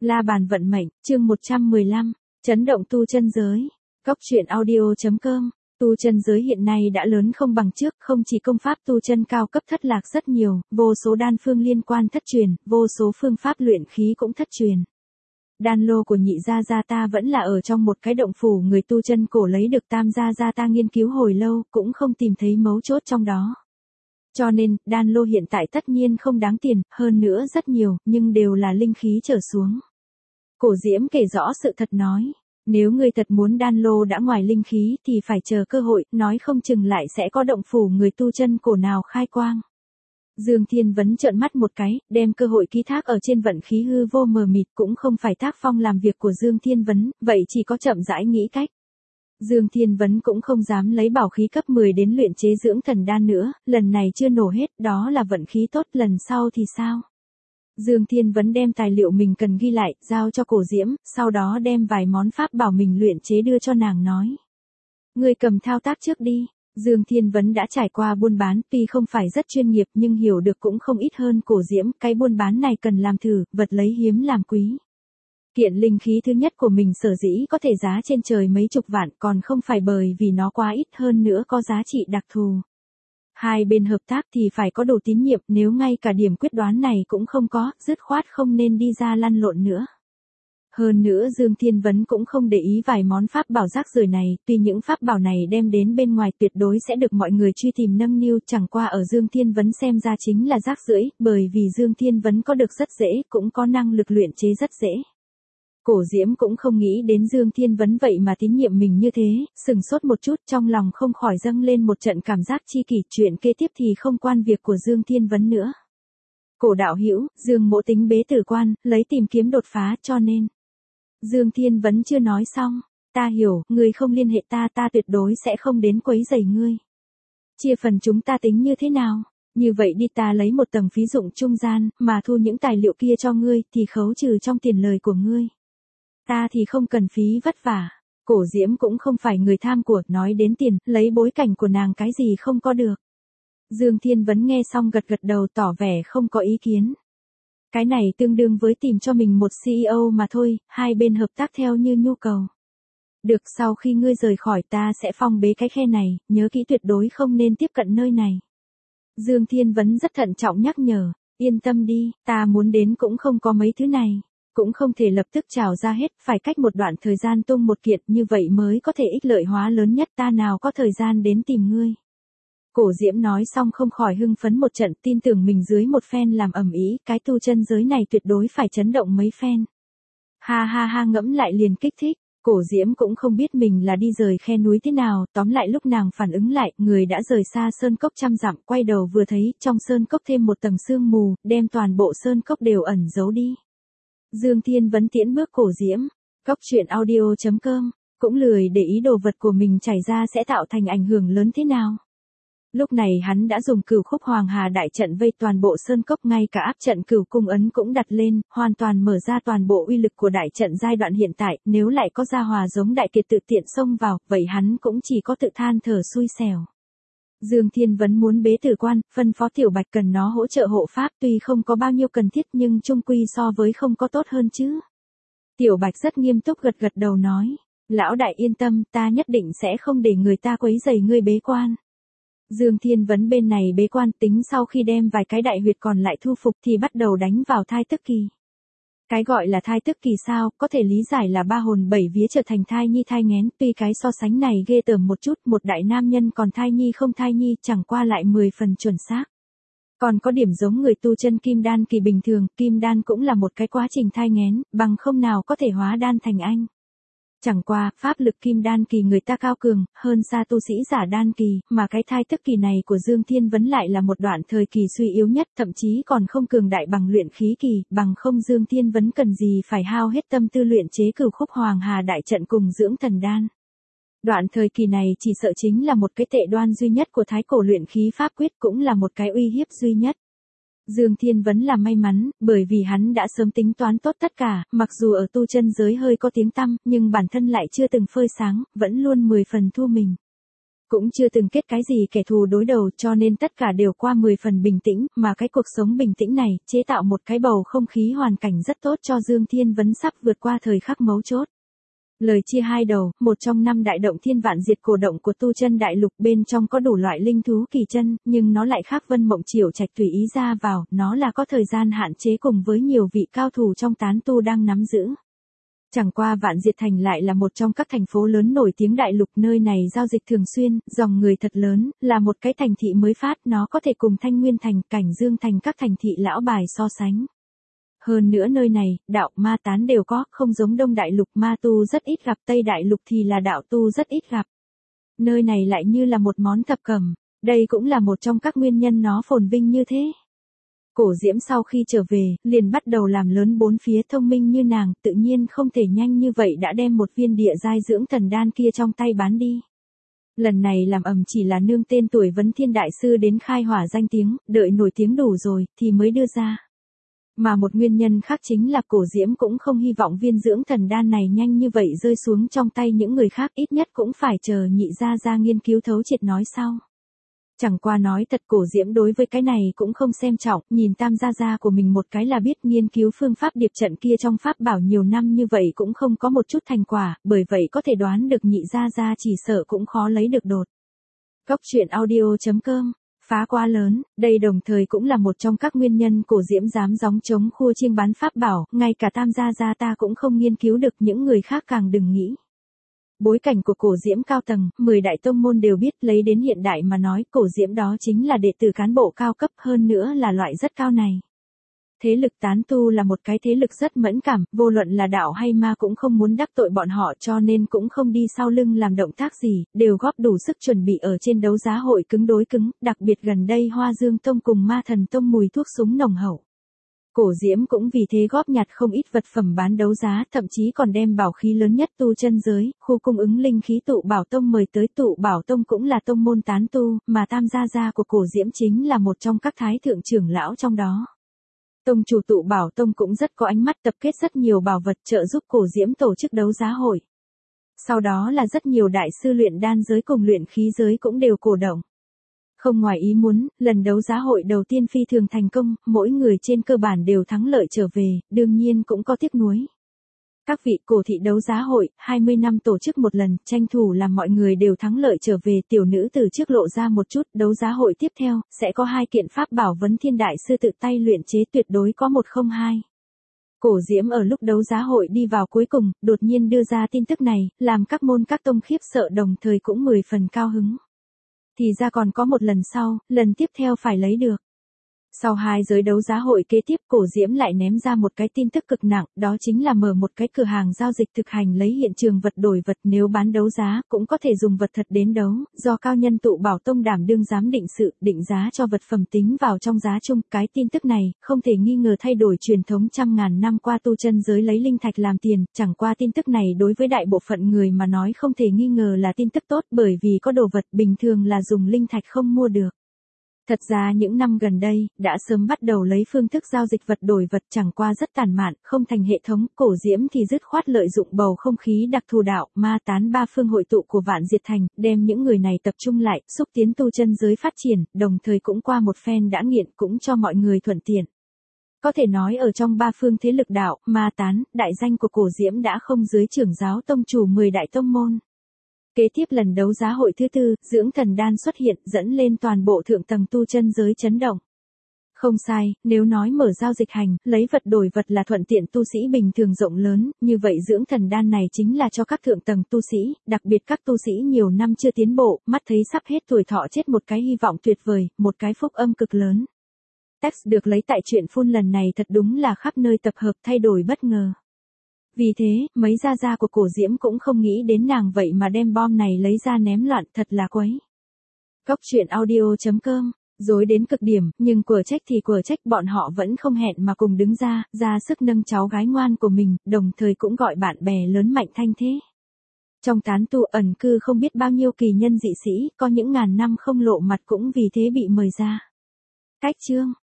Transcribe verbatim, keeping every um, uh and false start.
La bàn vận mệnh, chương một trăm mười lăm, chấn động tu chân giới. Cốc truyện audio chấm com. Tu chân giới hiện nay đã lớn không bằng trước, không chỉ công pháp tu chân cao cấp thất lạc rất nhiều, vô số đan phương liên quan thất truyền, vô số phương pháp luyện khí cũng thất truyền. Đan lô của nhị gia gia ta vẫn là ở trong một cái động phủ người tu chân cổ lấy được tam gia gia ta nghiên cứu hồi lâu, cũng không tìm thấy mấu chốt trong đó. Cho nên, đan lô hiện tại tất nhiên không đáng tiền, hơn nữa rất nhiều, nhưng đều là linh khí trở xuống. Cổ Diễm kể rõ sự thật nói, nếu ngươi thật muốn đan lô đã ngoài linh khí thì phải chờ cơ hội, nói không chừng lại sẽ có động phủ người tu chân cổ nào khai quang. Dương Thiên Vấn trợn mắt một cái, đem cơ hội ký thác ở trên vận khí hư vô mờ mịt, cũng không phải tác phong làm việc của Dương Thiên Vấn, vậy chỉ có chậm rãi nghĩ cách. Dương Thiên Vấn cũng không dám lấy bảo khí cấp mười đến luyện chế dưỡng thần đan nữa, lần này chưa nổ hết, đó là vận khí tốt, lần sau thì sao? Dương Thiên Vấn đem tài liệu mình cần ghi lại, giao cho Cổ Diễm, sau đó đem vài món pháp bảo mình luyện chế đưa cho nàng nói. Ngươi cầm thao tác trước đi. Dương Thiên Vấn đã trải qua buôn bán, tuy không phải rất chuyên nghiệp nhưng hiểu được cũng không ít hơn Cổ Diễm, cái buôn bán này cần làm thử, vật lấy hiếm làm quý. Kiện linh khí thứ nhất của mình sở dĩ có thể giá trên trời mấy chục vạn, còn không phải bởi vì nó quá ít, hơn nữa có giá trị đặc thù. Hai bên hợp tác thì phải có đủ tín nhiệm, nếu ngay cả điểm quyết đoán này cũng không có, dứt khoát không nên đi ra lăn lộn nữa. Hơn nữa Dương Thiên Vấn cũng không để ý vài món pháp bảo rác rưởi này, tuy những pháp bảo này đem đến bên ngoài tuyệt đối sẽ được mọi người truy tìm nâng niu, chẳng qua ở Dương Thiên Vấn xem ra chính là rác rưởi, bởi vì Dương Thiên Vấn có được rất dễ, cũng có năng lực luyện chế rất dễ. Cổ Diễm cũng không nghĩ đến Dương Thiên Vấn vậy mà tín nhiệm mình như thế, sừng sốt một chút, trong lòng không khỏi dâng lên một trận cảm giác chi kỷ, chuyện kế tiếp thì không quan việc của Dương Thiên Vấn nữa. Cổ đạo hữu, Dương mỗ tính bế tử quan, lấy tìm kiếm đột phá, cho nên. Dương Thiên Vấn chưa nói xong, ta hiểu, ngươi không liên hệ ta, ta tuyệt đối sẽ không đến quấy rầy ngươi. Chia phần chúng ta tính như thế nào? Như vậy đi, ta lấy một tầng phí dụng trung gian, mà thu những tài liệu kia cho ngươi, thì khấu trừ trong tiền lời của ngươi. Ta thì không cần phí vất vả. Cổ Diễm cũng không phải người tham của, nói đến tiền, lấy bối cảnh của nàng cái gì không có được. Dương Thiên Vấn nghe xong gật gật đầu, tỏ vẻ không có ý kiến. Cái này tương đương với tìm cho mình một xê e ô mà thôi, hai bên hợp tác theo như nhu cầu. Được, sau khi ngươi rời khỏi ta sẽ phong bế cái khe này, nhớ kỹ tuyệt đối không nên tiếp cận nơi này. Dương Thiên Vấn rất thận trọng nhắc nhở, yên tâm đi, ta muốn đến cũng không có mấy thứ này. Cũng không thể lập tức trào ra hết, phải cách một đoạn thời gian tung một kiện, như vậy mới có thể ích lợi hóa lớn nhất, ta nào có thời gian đến tìm ngươi. Cổ Diễm nói xong không khỏi hưng phấn một trận, tin tưởng mình dưới một phen làm ầm ĩ, cái tu chân giới này tuyệt đối phải chấn động mấy phen. Ha ha ha, ngẫm lại liền kích thích. Cổ Diễm cũng không biết mình là đi rời khe núi thế nào, tóm lại lúc nàng phản ứng lại, người đã rời xa sơn cốc trăm dặm, quay đầu vừa thấy, trong sơn cốc thêm một tầng sương mù, đem toàn bộ sơn cốc đều ẩn giấu đi. Dương Thiên Vấn tiễn bước Cổ Diễm, cốc truyện audio chấm com, cũng lười để ý đồ vật của mình chảy ra sẽ tạo thành ảnh hưởng lớn thế nào. Lúc này hắn đã dùng Cửu Khúc Hoàng Hà đại trận vây toàn bộ sơn cốc, ngay cả áp trận Cửu Cung ấn cũng đặt lên, hoàn toàn mở ra toàn bộ uy lực của đại trận giai đoạn hiện tại, nếu lại có gia hòa giống đại kiệt tự tiện xông vào, vậy hắn cũng chỉ có tự than thở xui xẻo. Dương Thiên Vấn muốn bế tử quan, phân phó Tiểu Bạch cần nó hỗ trợ hộ pháp, tuy không có bao nhiêu cần thiết nhưng chung quy so với không có tốt hơn chứ. Tiểu Bạch rất nghiêm túc gật gật đầu nói, lão đại yên tâm, ta nhất định sẽ không để người ta quấy rầy ngươi bế quan. Dương Thiên Vấn bên này bế quan, tính sau khi đem vài cái đại huyệt còn lại thu phục thì bắt đầu đánh vào thai tức kỳ. Cái gọi là thai tức kỳ sao, có thể lý giải là ba hồn bảy vía trở thành thai nhi thai nghén, tuy cái so sánh này ghê tởm một chút, một đại nam nhân còn thai nhi không thai nhi, chẳng qua lại mười phần chuẩn xác. Còn có điểm giống người tu chân kim đan kỳ bình thường, kim đan cũng là một cái quá trình thai nghén, bằng không nào có thể hóa đan thành anh. Chẳng qua, pháp lực kim đan kỳ người ta cao cường, hơn xa tu sĩ giả đan kỳ, mà cái thai tức kỳ này của Dương Thiên Vấn lại là một đoạn thời kỳ suy yếu nhất, thậm chí còn không cường đại bằng luyện khí kỳ, bằng không Dương Thiên Vấn cần gì phải hao hết tâm tư luyện chế Cửu Khúc Hoàng Hà đại trận cùng dưỡng thần đan. Đoạn thời kỳ này chỉ sợ chính là một cái tệ đoan duy nhất của thái cổ luyện khí pháp quyết, cũng là một cái uy hiếp duy nhất. Dương Thiên Vấn là may mắn, bởi vì hắn đã sớm tính toán tốt tất cả, mặc dù ở tu chân giới hơi có tiếng tăm, nhưng bản thân lại chưa từng phơi sáng, vẫn luôn mười phần thu mình. Cũng chưa từng kết cái gì kẻ thù đối đầu cho nên tất cả đều qua mười phần bình tĩnh, mà cái cuộc sống bình tĩnh này chế tạo một cái bầu không khí hoàn cảnh rất tốt cho Dương Thiên Vấn sắp vượt qua thời khắc mấu chốt. Lời chia hai đầu, một trong năm đại động thiên vạn diệt cổ động của tu chân đại lục, bên trong có đủ loại linh thú kỳ chân, nhưng nó lại khác Vân Mộng Triểu Trạch tùy ý ra vào, nó là có thời gian hạn chế cùng với nhiều vị cao thủ trong tán tu đang nắm giữ. Chẳng qua Vạn Diệt Thành lại là một trong các thành phố lớn nổi tiếng đại lục, nơi này giao dịch thường xuyên, dòng người thật lớn, là một cái thành thị mới phát, nó có thể cùng Thanh Nguyên Thành, Cảnh Dương Thành các thành thị lão bài so sánh. Hơn nữa nơi này, đạo ma tán đều có, không giống Đông Đại Lục ma tu rất ít gặp, Tây Đại Lục thì là đạo tu rất ít gặp. Nơi này lại như là một món thập cẩm, đây cũng là một trong các nguyên nhân nó phồn vinh như thế. Cổ Diễm sau khi trở về, liền bắt đầu làm lớn bốn phía, thông minh như nàng, tự nhiên không thể nhanh như vậy đã đem một viên địa giai dưỡng thần đan kia trong tay bán đi. Lần này làm ầm chỉ là nương tên tuổi Vấn Thiên Đại Sư đến khai hỏa danh tiếng, đợi nổi tiếng đủ rồi, thì mới đưa ra. Mà một nguyên nhân khác chính là Cổ Diễm cũng không hy vọng viên dưỡng thần đan này nhanh như vậy rơi xuống trong tay những người khác, ít nhất cũng phải chờ nhị gia ra nghiên cứu thấu triệt nói sau. Chẳng qua nói thật, Cổ Diễm đối với cái này cũng không xem trọng, nhìn tam gia gia của mình một cái là biết nghiên cứu phương pháp điệp trận kia trong pháp bảo nhiều năm như vậy cũng không có một chút thành quả, bởi vậy có thể đoán được nhị gia gia chỉ sợ cũng khó lấy được đột. Góc truyện audio chấm com phá quá lớn, đây đồng thời cũng là một trong các nguyên nhân Cổ Diễm dám gióng trống khua chiêng bán pháp bảo, ngay cả tam gia gia ta cũng không nghiên cứu được, những người khác càng đừng nghĩ. Bối cảnh của Cổ Diễm cao tầng, mười đại tông môn đều biết, lấy đến hiện đại mà nói, Cổ Diễm đó chính là đệ tử cán bộ cao cấp, hơn nữa là loại rất cao này. Thế lực tán tu là một cái thế lực rất mẫn cảm, vô luận là đạo hay ma cũng không muốn đắc tội bọn họ, cho nên cũng không đi sau lưng làm động tác gì, đều góp đủ sức chuẩn bị ở trên đấu giá hội cứng đối cứng, đặc biệt gần đây Hoa Dương Tông cùng Ma Thần Tông mùi thuốc súng nồng hậu. Cổ Diễm cũng vì thế góp nhặt không ít vật phẩm bán đấu giá, thậm chí còn đem bảo khí lớn nhất tu chân giới, khu cung ứng linh khí Tụ Bảo Tông mời tới. Tụ Bảo Tông cũng là tông môn tán tu, mà tam gia gia của Cổ Diễm chính là một trong các thái thượng trưởng lão trong đó. Tông chủ Tụ Bảo Tông cũng rất có ánh mắt, tập kết rất nhiều bảo vật trợ giúp Cổ Diễm tổ chức đấu giá hội. Sau đó là rất nhiều đại sư luyện đan giới cùng luyện khí giới cũng đều cổ động. Không ngoài ý muốn, lần đấu giá hội đầu tiên phi thường thành công, mỗi người trên cơ bản đều thắng lợi trở về, đương nhiên cũng có tiếc nuối. Các vị, cổ thị đấu giá hội, hai mươi năm tổ chức một lần, tranh thủ làm mọi người đều thắng lợi trở về, tiểu nữ từ trước lộ ra một chút, đấu giá hội tiếp theo, sẽ có hai kiện pháp bảo Vấn Thiên Đại Sư tự tay luyện chế, tuyệt đối có một không hai. Cổ Diễm ở lúc đấu giá hội đi vào cuối cùng, đột nhiên đưa ra tin tức này, làm các môn các tông khiếp sợ đồng thời cũng mười phần cao hứng. Thì ra còn có một lần sau, lần tiếp theo phải lấy được. Sau hai giới đấu giá hội kế tiếp, Cổ Diễm lại ném ra một cái tin tức cực nặng, đó chính là mở một cái cửa hàng giao dịch thực hành lấy hiện trường vật đổi vật, nếu bán đấu giá, cũng có thể dùng vật thật đến đấu, do cao nhân Tụ Bảo Tông đảm đương giám định sự, định giá cho vật phẩm tính vào trong giá chung. Cái tin tức này, không thể nghi ngờ thay đổi truyền thống trăm ngàn năm qua tu chân giới lấy linh thạch làm tiền, chẳng qua tin tức này đối với đại bộ phận người mà nói không thể nghi ngờ là tin tức tốt, bởi vì có đồ vật bình thường là dùng linh thạch không mua được. Thật ra những năm gần đây, đã sớm bắt đầu lấy phương thức giao dịch vật đổi vật, chẳng qua rất tàn mạn, không thành hệ thống. Cổ Diễm thì dứt khoát lợi dụng bầu không khí đặc thù đạo, ma tán ba phương hội tụ của Vạn Diệt Thành, đem những người này tập trung lại, xúc tiến tu chân giới phát triển, đồng thời cũng qua một phen đã nghiện, cũng cho mọi người thuận tiện. Có thể nói ở trong ba phương thế lực đạo, ma tán, đại danh của Cổ Diễm đã không dưới trưởng giáo tông chủ mười đại tông môn. Kế tiếp lần đấu giá hội thứ tư, dưỡng thần đan xuất hiện, dẫn lên toàn bộ thượng tầng tu chân giới chấn động. Không sai, nếu nói mở giao dịch hành, lấy vật đổi vật là thuận tiện tu sĩ bình thường rộng lớn, như vậy dưỡng thần đan này chính là cho các thượng tầng tu sĩ, đặc biệt các tu sĩ nhiều năm chưa tiến bộ, mắt thấy sắp hết tuổi thọ chết, một cái hy vọng tuyệt vời, một cái phúc âm cực lớn. Text được lấy tại truyện phun lần này thật đúng là khắp nơi tập hợp thay đổi bất ngờ. Vì thế, mấy gia gia của Cổ Diễm cũng không nghĩ đến nàng vậy mà đem bom này lấy ra ném loạn, thật là quấy. Góc truyện audio chấm com, dối đến cực điểm, nhưng của trách thì của trách, bọn họ vẫn không hẹn mà cùng đứng ra, ra sức nâng cháu gái ngoan của mình, đồng thời cũng gọi bạn bè lớn mạnh thanh thế. Trong tán tu ẩn cư không biết bao nhiêu kỳ nhân dị sĩ, có những ngàn năm không lộ mặt cũng vì thế bị mời ra. Cách chương